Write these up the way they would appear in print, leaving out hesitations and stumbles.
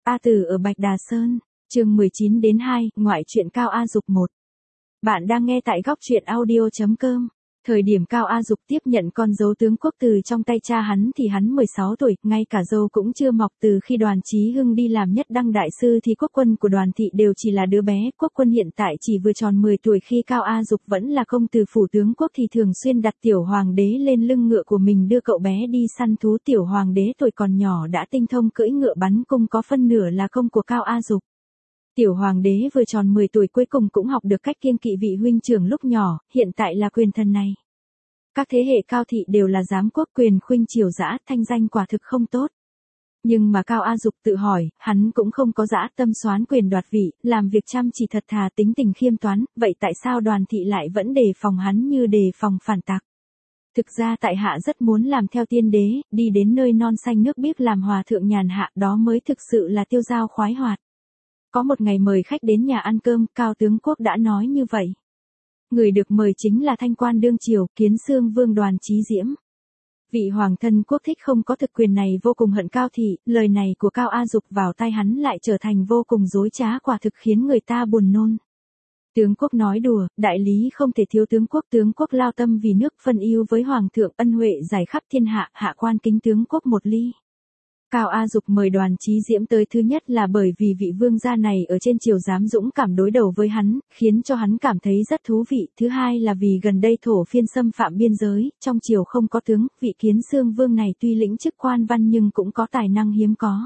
A Tử ở Bạch Đà Sơn, chương 19 đến 2, ngoại truyện Cao A Dục 1. Bạn đang nghe tại góc truyện audio.com. Thời điểm Cao A Dục tiếp nhận con dấu tướng quốc từ trong tay cha hắn thì hắn 16 tuổi, ngay cả dâu cũng chưa mọc. Từ khi Đoàn Chí Hưng đi làm nhất đăng đại sư thì quốc quân của Đoàn thị đều chỉ là đứa bé. Quốc quân hiện tại chỉ vừa tròn 10 tuổi. Khi Cao A Dục vẫn là công tử phủ tướng quốc thì thường xuyên đặt tiểu hoàng đế lên lưng ngựa của mình đưa cậu bé đi săn thú. Tiểu hoàng đế tuổi còn nhỏ đã tinh thông cưỡi ngựa bắn cung, có phân nửa là công của Cao A Dục. Tiểu hoàng đế vừa tròn 10 tuổi cuối cùng cũng học được cách kiêng kỵ vị huynh trưởng lúc nhỏ, hiện tại là quyền thần này. Các thế hệ Cao thị đều là giám quốc, quyền khuynh triều dã, thanh danh quả thực không tốt. Nhưng mà Cao A Dục tự hỏi, hắn cũng không có dã tâm soán quyền đoạt vị, làm việc chăm chỉ thật thà, tính tình khiêm toán, vậy tại sao Đoàn thị lại vẫn đề phòng hắn như đề phòng phản tặc? Thực ra tại hạ rất muốn làm theo tiên đế, đi đến nơi non xanh nước biếc làm hòa thượng nhàn hạ, đó mới thực sự là tiêu dao khoái hoạt. Có một ngày mời khách đến nhà ăn cơm, Cao tướng quốc đã nói như vậy. Người được mời chính là thanh quan đương triều, Kiến Xương Vương Đoàn Chí Diễm. Vị hoàng thân quốc thích không có thực quyền này vô cùng hận Cao thị, lời này của Cao A Dục vào tai hắn lại trở thành vô cùng dối trá, quả thực khiến người ta buồn nôn. Tướng quốc nói đùa, đại lý không thể thiếu tướng quốc lao tâm vì nước, phân ưu với hoàng thượng, ân huệ giải khắp thiên hạ, hạ quan kính tướng quốc một ly. Cao A Dục mời Đoàn Chí Diễm tới thứ nhất là bởi vì vị vương gia này ở trên triều dám dũng cảm đối đầu với hắn, khiến cho hắn cảm thấy rất thú vị. Thứ hai là vì gần đây thổ phiên xâm phạm biên giới, trong triều không có tướng, vị Kiến Xương Vương này tuy lĩnh chức quan văn nhưng cũng có tài năng hiếm có.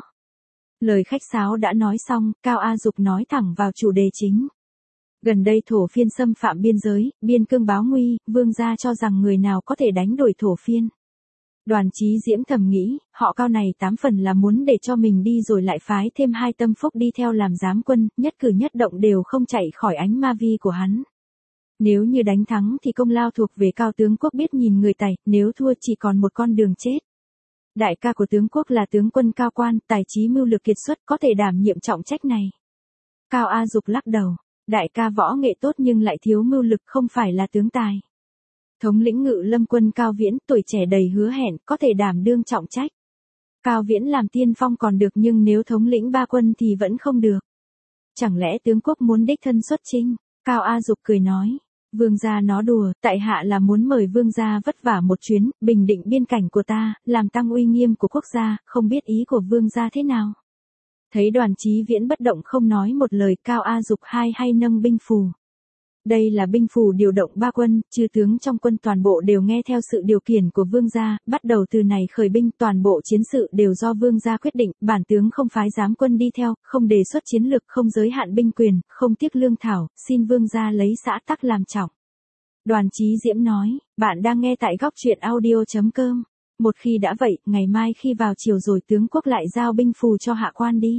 Lời khách sáo đã nói xong, Cao A Dục nói thẳng vào chủ đề chính. Gần đây thổ phiên xâm phạm biên giới, biên cương báo nguy, vương gia cho rằng người nào có thể đánh đuổi thổ phiên. Đoàn Chí Diễm thầm nghĩ, họ Cao này 8 phần là muốn để cho mình đi rồi lại phái thêm 2 tâm phúc đi theo làm giám quân, nhất cử nhất động đều không chạy khỏi ánh ma vi của hắn. Nếu như đánh thắng thì công lao thuộc về Cao tướng quốc biết nhìn người tài, nếu thua chỉ còn một con đường chết. Đại ca của tướng quốc là tướng quân cao quan, tài trí mưu lược kiệt xuất, có thể đảm nhiệm trọng trách này. Cao A Dục lắc đầu, đại ca võ nghệ tốt nhưng lại thiếu mưu lực, không phải là tướng tài. Thống lĩnh Ngự Lâm quân Cao Viễn, tuổi trẻ đầy hứa hẹn, có thể đảm đương trọng trách. Cao Viễn làm tiên phong còn được nhưng nếu thống lĩnh 3 quân thì vẫn không được. Chẳng lẽ tướng quốc muốn đích thân xuất chinh? Cao A Dục cười nói. Vương gia nó đùa, tại hạ là muốn mời vương gia vất vả một chuyến, bình định biên cảnh của ta, làm tăng uy nghiêm của quốc gia, không biết ý của vương gia thế nào. Thấy Đoàn Chí Viễn bất động không nói một lời, Cao A Dục hay nâng binh phù. Đây là binh phù điều động 3 quân, chư tướng trong quân toàn bộ đều nghe theo sự điều khiển của vương gia, bắt đầu từ này khởi binh, toàn bộ chiến sự đều do vương gia quyết định, bản tướng không phái giám quân đi theo, không đề xuất chiến lược, không giới hạn binh quyền, không tiếc lương thảo, xin vương gia lấy xã tắc làm trọng. Đoàn Chí Diễm nói, bạn đang nghe tại góc truyện audio.com. Một khi đã vậy, ngày mai khi vào chiều rồi tướng quốc lại giao binh phù cho hạ quan đi.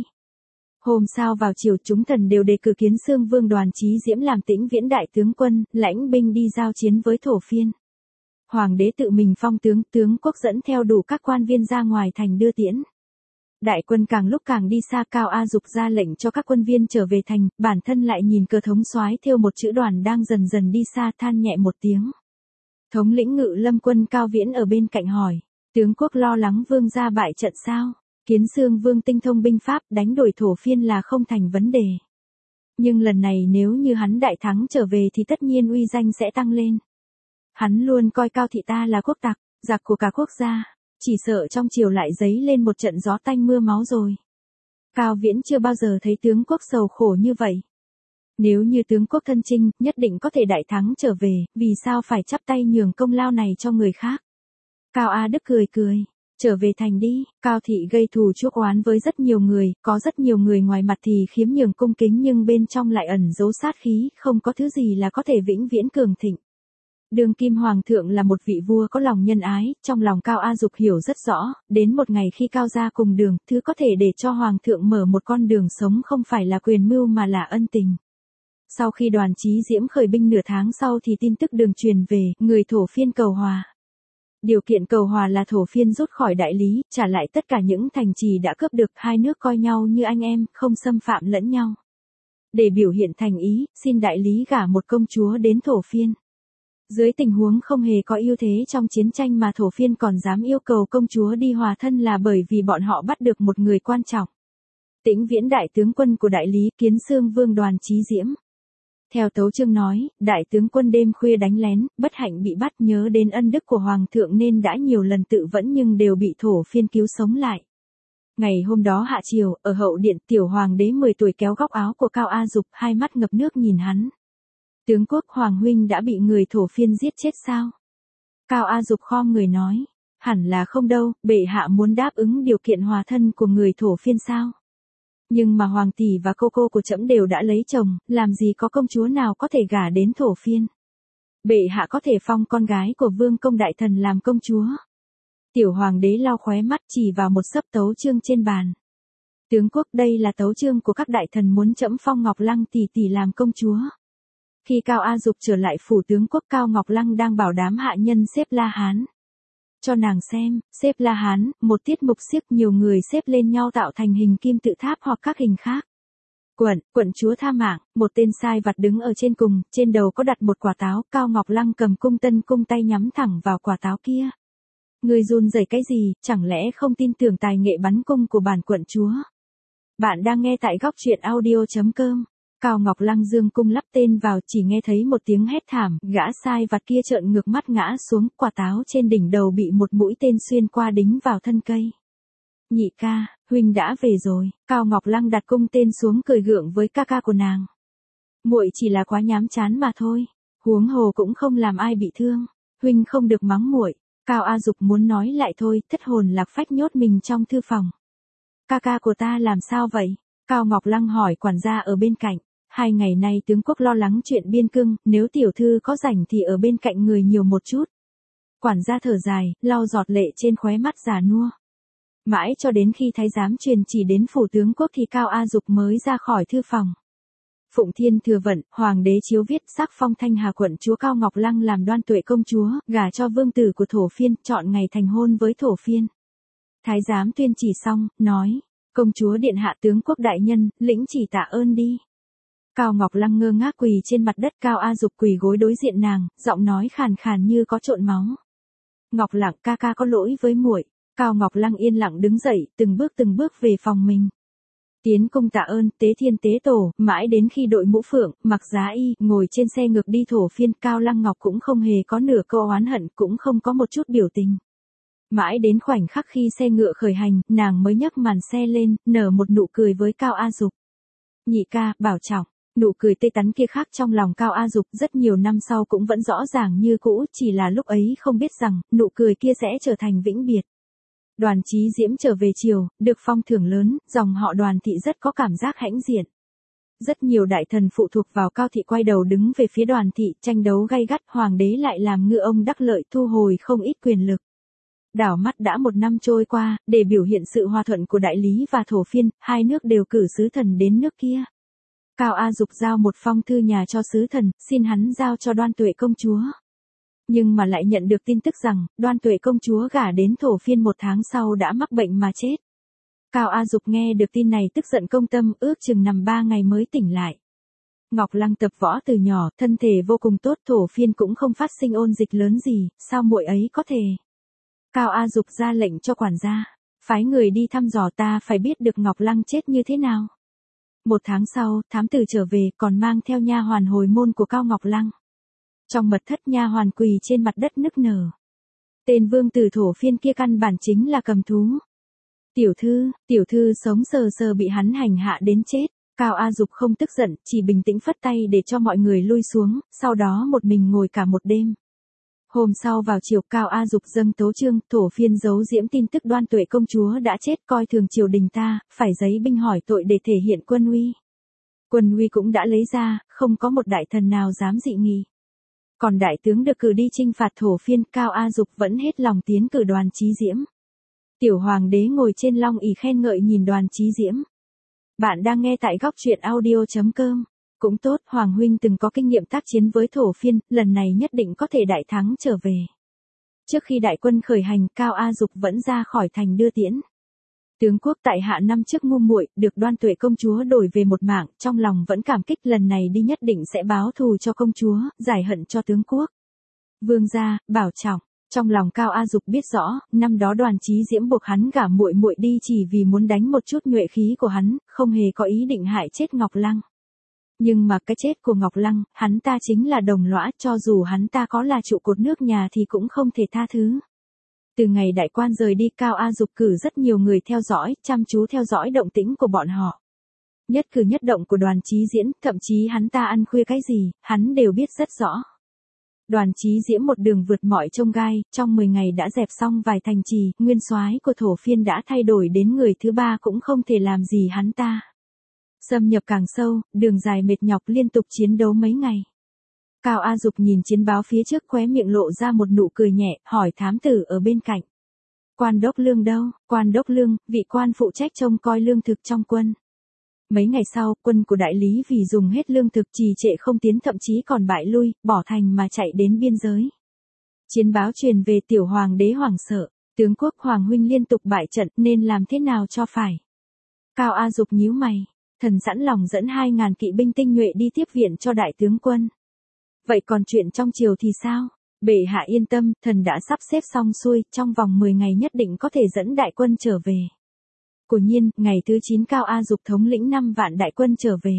Hôm sau vào chiều chúng thần đều đề cử Kiến Xương Vương Đoàn Chí Diễm làm Tĩnh Viễn đại tướng quân, lãnh binh đi giao chiến với thổ phiên. Hoàng đế tự mình phong tướng quốc dẫn theo đủ các quan viên ra ngoài thành đưa tiễn. Đại quân càng lúc càng đi xa, Cao A Dục ra lệnh cho các quân viên trở về thành, bản thân lại nhìn cờ thống soái thêu một chữ Đoàn đang dần dần đi xa, than nhẹ một tiếng. Thống lĩnh Ngự Lâm quân Cao Viễn ở bên cạnh hỏi, tướng quốc lo lắng vương gia bại trận sao? Kiến Xương Vương tinh thông binh pháp, đánh đuổi thổ phiên là không thành vấn đề. Nhưng lần này nếu như hắn đại thắng trở về thì tất nhiên uy danh sẽ tăng lên. Hắn luôn coi Cao thị ta là quốc tặc, giặc của cả quốc gia, chỉ sợ trong triều lại dấy lên một trận gió tanh mưa máu rồi. Cao Viễn chưa bao giờ thấy tướng quốc sầu khổ như vậy. Nếu như tướng quốc thân chinh, nhất định có thể đại thắng trở về, vì sao phải chắp tay nhường công lao này cho người khác? Cao A Đức cười. Trở về thành đi, Cao thị gây thù chuốc oán với rất nhiều người, có rất nhiều người ngoài mặt thì khiếm nhường cung kính nhưng bên trong lại ẩn giấu sát khí, không có thứ gì là có thể vĩnh viễn cường thịnh. Đương kim hoàng thượng là một vị vua có lòng nhân ái, trong lòng Cao A Dục hiểu rất rõ, đến một ngày khi Cao gia cùng đường, thứ có thể để cho hoàng thượng mở một con đường sống không phải là quyền mưu mà là ân tình. Sau khi Đoàn Chí Diễm khởi binh nửa tháng sau thì tin tức đường truyền về, người thổ phiên cầu hòa. Điều kiện cầu hòa là thổ phiên rút khỏi đại lý, trả lại tất cả những thành trì đã cướp được, hai nước coi nhau như anh em, không xâm phạm lẫn nhau. Để biểu hiện thành ý, xin đại lý gả một công chúa đến thổ phiên. Dưới tình huống không hề có ưu thế trong chiến tranh mà thổ phiên còn dám yêu cầu công chúa đi hòa thân là bởi vì bọn họ bắt được một người quan trọng. Tĩnh Viễn đại tướng quân của đại lý Kiến Xương Vương Đoàn Chí Diễm. Theo tấu chương nói, đại tướng quân đêm khuya đánh lén, bất hạnh bị bắt, nhớ đến ân đức của hoàng thượng nên đã nhiều lần tự vẫn nhưng đều bị thổ phiên cứu sống lại. Ngày hôm đó hạ chiều, ở hậu điện, tiểu hoàng đế 10 tuổi kéo góc áo của Cao A Dục, hai mắt ngập nước nhìn hắn. Tướng quốc, hoàng huynh đã bị người thổ phiên giết chết sao? Cao A Dục khom người nói, hẳn là không đâu, bệ hạ muốn đáp ứng điều kiện hòa thân của người thổ phiên sao? Nhưng mà hoàng tỷ và cô của trẫm đều đã lấy chồng, làm gì có công chúa nào có thể gả đến thổ phiên. Bệ hạ có thể phong con gái của vương công đại thần làm công chúa. Tiểu hoàng đế lau khóe mắt chỉ vào một xấp tấu chương trên bàn. Tướng quốc, đây là tấu chương của các đại thần muốn trẫm phong Ngọc Lăng tỷ tỷ làm công chúa. Khi Cao A Dục trở lại phủ tướng quốc, Cao Ngọc Lăng đang bảo đám hạ nhân xếp La Hán. Cho nàng xem, xếp La Hán, một tiết mục xiếc nhiều người xếp lên nhau tạo thành hình kim tự tháp hoặc các hình khác. Quận chúa tha mạng, một tên sai vặt đứng ở trên cùng, trên đầu có đặt một quả táo, Cao Ngọc Lăng cầm cung tân cung tay nhắm thẳng vào quả táo kia. Người run rẩy cái gì, chẳng lẽ không tin tưởng tài nghệ bắn cung của bản quận chúa? Bạn đang nghe tại góc truyện audio.com. Cao Ngọc Lăng dương cung lắp tên vào, chỉ nghe thấy một tiếng hét thảm, gã sai vặt kia trợn ngược mắt ngã xuống, quả táo trên đỉnh đầu bị một mũi tên xuyên qua đính vào thân cây. Nhị ca, huynh đã về rồi. Cao Ngọc Lăng đặt cung tên xuống cười gượng với ca của nàng. Muội chỉ là quá nhám chán mà thôi, huống hồ cũng không làm ai bị thương, huynh không được mắng muội. Cao A Dục muốn nói lại thôi, thất hồn lạc phách nhốt mình trong thư phòng. Ca của ta làm sao vậy? Cao Ngọc Lăng hỏi quản gia ở bên cạnh. 2 ngày nay tướng quốc lo lắng chuyện biên cương, nếu tiểu thư có rảnh thì ở bên cạnh người nhiều một chút. Quản gia thở dài, lau giọt lệ trên khóe mắt già nua. Mãi cho đến khi thái giám truyền chỉ đến phủ tướng quốc thì Cao A Dục mới ra khỏi thư phòng. Phụng Thiên Thừa Vận, hoàng đế chiếu viết sắc phong Thanh Hà quận chúa Cao Ngọc Lăng làm Đoan Tuệ công chúa, gả cho vương tử của thổ phiên, chọn ngày thành hôn với thổ phiên. Thái giám tuyên chỉ xong, nói, công chúa điện hạ tướng quốc đại nhân, lĩnh chỉ tạ ơn đi. Cao Ngọc Lăng ngơ ngác quỳ trên mặt đất, Cao A Dục quỳ gối đối diện nàng, giọng nói khàn khàn như có trộn máu. Ngọc Lăng, ca có lỗi với muội. Cao Ngọc Lăng yên lặng đứng dậy, từng bước về phòng mình. Tiến cung tạ ơn, tế thiên tế tổ, mãi đến khi đội mũ phượng, mặc giá y, ngồi trên xe ngược đi thổ phiên, Cao Lăng Ngọc cũng không hề có nửa câu oán hận, cũng không có một chút biểu tình. Mãi đến khoảnh khắc khi xe ngựa khởi hành, nàng mới nhấc màn xe lên, nở một nụ cười với Cao A Dục. Nhị ca, bảo trọng. Nụ cười tê tắn kia khác trong lòng Cao A Dục rất nhiều năm sau cũng vẫn rõ ràng như cũ, chỉ là lúc ấy không biết rằng, nụ cười kia sẽ trở thành vĩnh biệt. Đoàn Chí Diễm trở về chiều, được phong thưởng lớn, dòng họ Đoàn thị rất có cảm giác hãnh diện. Rất nhiều đại thần phụ thuộc vào Cao thị quay đầu đứng về phía Đoàn thị, tranh đấu gay gắt, hoàng đế lại làm ngư ông đắc lợi, thu hồi không ít quyền lực. Đảo mắt đã 1 năm trôi qua, để biểu hiện sự hòa thuận của đại lý và thổ phiên, hai nước đều cử sứ thần đến nước kia. Cao A Dục giao một phong thư nhà cho sứ thần, xin hắn giao cho Đoan Tuệ công chúa. Nhưng mà lại nhận được tin tức rằng, Đoan Tuệ công chúa gả đến thổ phiên 1 tháng sau đã mắc bệnh mà chết. Cao A Dục nghe được tin này tức giận công tâm, ước chừng nằm 3 ngày mới tỉnh lại. Ngọc Lăng tập võ từ nhỏ, thân thể vô cùng tốt, thổ phiên cũng không phát sinh ôn dịch lớn gì, sao muội ấy có thể? Cao A Dục ra lệnh cho quản gia, phái người đi thăm dò, ta phải biết được Ngọc Lăng chết như thế nào. 1 tháng sau, thám tử trở về, còn mang theo nha hoàn hồi môn của Cao Ngọc Lăng. Trong mật thất, nha hoàn quỳ trên mặt đất nức nở. Tên vương tử thổ phiên kia căn bản chính là cầm thú. Tiểu thư sống sờ sờ bị hắn hành hạ đến chết. Cao A Dục không tức giận, chỉ bình tĩnh phất tay để cho mọi người lui xuống, sau đó một mình ngồi cả một đêm. Hôm sau vào chiều, Cao A Dục dâng tấu chương, thổ phiên giấu diễm tin tức Đoan Tuệ công chúa đã chết, coi thường triều đình ta, phải giấy binh hỏi tội để thể hiện quân uy. Quân uy cũng đã lấy ra, không có một đại thần nào dám dị nghị. Còn đại tướng được cử đi chinh phạt thổ phiên, Cao A Dục vẫn hết lòng tiến cử Đoàn Chí Diễm. Tiểu hoàng đế ngồi trên long ỷ khen ngợi nhìn Đoàn Chí Diễm. Bạn đang nghe tại góc truyện audio.com. Cũng tốt, Hoàng huynh từng có kinh nghiệm tác chiến với thổ phiên, lần này nhất định có thể đại thắng trở về. Trước khi đại quân khởi hành, Cao A Dục vẫn ra khỏi thành đưa tiễn. Tướng quốc tại hạ năm trước ngu muội, được Đoan Tuệ công chúa đổi về một mạng, trong lòng vẫn cảm kích, lần này đi nhất định sẽ báo thù cho công chúa, giải hận cho tướng quốc. Vương gia, bảo trọng. Trong lòng Cao A Dục biết rõ, năm đó Đoàn Chí Diễm buộc hắn gả muội muội đi chỉ vì muốn đánh một chút nhuệ khí của hắn, không hề có ý định hại chết Ngọc Lăng. Nhưng mà cái chết của Ngọc Lăng, hắn ta chính là đồng lõa, cho dù hắn ta có là trụ cột nước nhà thì cũng không thể tha thứ. Từ ngày đại quan rời đi, Cao A Dục cử rất nhiều người theo dõi, chăm chú theo dõi động tĩnh của bọn họ. Nhất cử nhất động của Đoàn Chí Diễm, thậm chí hắn ta ăn khuya cái gì, hắn đều biết rất rõ. Đoàn Chí Diễm một đường vượt mọi chông gai, trong 10 ngày đã dẹp xong vài thành trì, nguyên soái của Thổ Phiên đã thay đổi đến người thứ ba cũng không thể làm gì hắn ta. Xâm nhập càng sâu, đường dài mệt nhọc liên tục chiến đấu mấy ngày. Cao A Dục nhìn chiến báo phía trước, khóe miệng lộ ra một nụ cười nhẹ, hỏi thám tử ở bên cạnh. Quan Đốc Lương đâu? Quan Đốc Lương, vị quan phụ trách trông coi lương thực trong quân. Mấy ngày sau, quân của đại lý vì dùng hết lương thực trì trệ không tiến, thậm chí còn bại lui, bỏ thành mà chạy đến biên giới. Chiến báo truyền về, tiểu hoàng đế hoảng sợ, tướng quốc Hoàng huynh liên tục bại trận nên làm thế nào cho phải. Cao A Dục nhíu mày, thần sẵn lòng dẫn 2.000 kỵ binh tinh nhuệ đi tiếp viện cho đại tướng quân. Vậy còn chuyện trong triều thì sao? Bệ hạ yên tâm, thần đã sắp xếp xong xuôi, trong vòng 10 ngày nhất định có thể dẫn đại quân trở về. Quả nhiên, ngày thứ 9 Cao A Dục thống lĩnh 5 vạn đại quân trở về.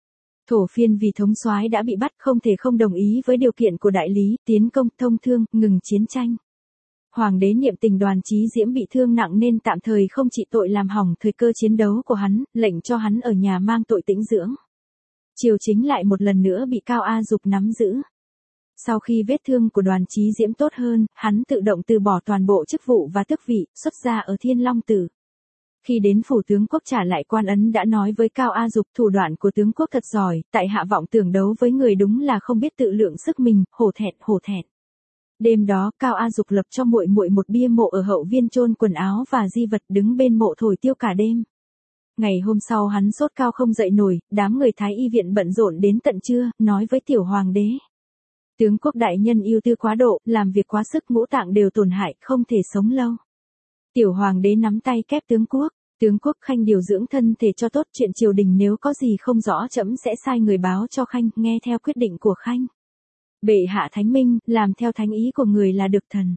Thổ Phiên vì thống soái đã bị bắt, không thể không đồng ý với điều kiện của đại lý, tiến công thông thương, ngừng chiến tranh. Hoàng đế niệm tình Đoàn Chí Diễm bị thương nặng nên tạm thời không trị tội làm hỏng thời cơ chiến đấu của hắn, lệnh cho hắn ở nhà mang tội tĩnh dưỡng. Triều chính lại một lần nữa bị Cao A Dục nắm giữ. Sau khi vết thương của Đoàn Chí Diễm tốt hơn, hắn tự động từ bỏ toàn bộ chức vụ và tước vị, xuất gia ở Thiên Long Tử. Khi đến phủ tướng quốc trả lại quan ấn đã nói với Cao A Dục, thủ đoạn của tướng quốc thật giỏi, tại hạ vọng tưởng đấu với người đúng là không biết tự lượng sức mình, hổ thẹn. Đêm đó, Cao A Dục lập cho muội muội một bia mộ ở hậu viên chôn quần áo và di vật, đứng bên mộ thổi tiêu cả đêm. Ngày hôm sau hắn sốt cao không dậy nổi, đám người Thái y viện bận rộn đến tận trưa, nói với tiểu hoàng đế. Tướng quốc đại nhân ưu tư quá độ, làm việc quá sức, ngũ tạng đều tổn hại, không thể sống lâu. Tiểu hoàng đế nắm tay kép tướng quốc khanh điều dưỡng thân thể cho tốt, chuyện triều đình nếu có gì không rõ trẫm sẽ sai người báo cho khanh, nghe theo quyết định của khanh. Bệ hạ thánh minh, làm theo thánh ý của người là được thần.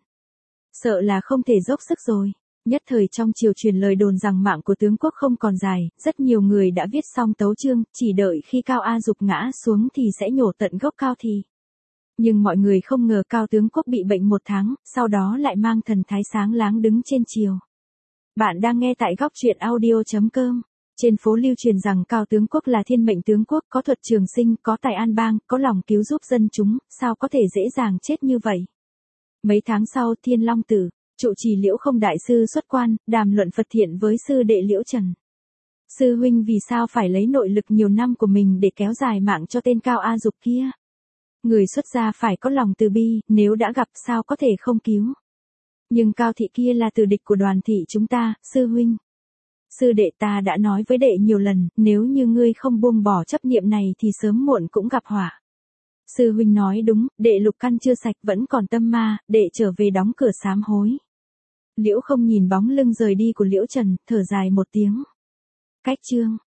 Sợ là không thể dốc sức rồi. Nhất thời trong triều truyền lời đồn rằng mạng của tướng quốc không còn dài, rất nhiều người đã viết xong tấu chương, chỉ đợi khi Cao A Dục ngã xuống thì sẽ nhổ tận gốc Cao Thì. Nhưng mọi người không ngờ Cao tướng quốc bị bệnh 1 tháng, sau đó lại mang thần thái sáng láng đứng trên triều. Bạn đang nghe tại góc truyện audio.com. Trên phố lưu truyền rằng Cao tướng quốc là thiên mệnh tướng quốc, có thuật trường sinh, có tài an bang, có lòng cứu giúp dân chúng, sao có thể dễ dàng chết như vậy. Mấy tháng sau, Thiên Long Tử, trụ trì Liễu Không đại sư xuất quan, đàm luận Phật thiện với sư đệ Liễu Trần. Sư huynh vì sao phải lấy nội lực nhiều năm của mình để kéo dài mạng cho tên Cao A Dục kia? Người xuất gia phải có lòng từ bi, nếu đã gặp sao có thể không cứu. Nhưng Cao thị kia là tử địch của Đoàn thị chúng ta, sư huynh. Sư đệ ta đã nói với đệ nhiều lần, nếu như ngươi không buông bỏ chấp niệm này thì sớm muộn cũng gặp họa. Sư huynh nói đúng, đệ lục căn chưa sạch vẫn còn tâm ma, đệ trở về đóng cửa sám hối. Liễu Không nhìn bóng lưng rời đi của Liễu Trần, thở dài một tiếng. Cách chương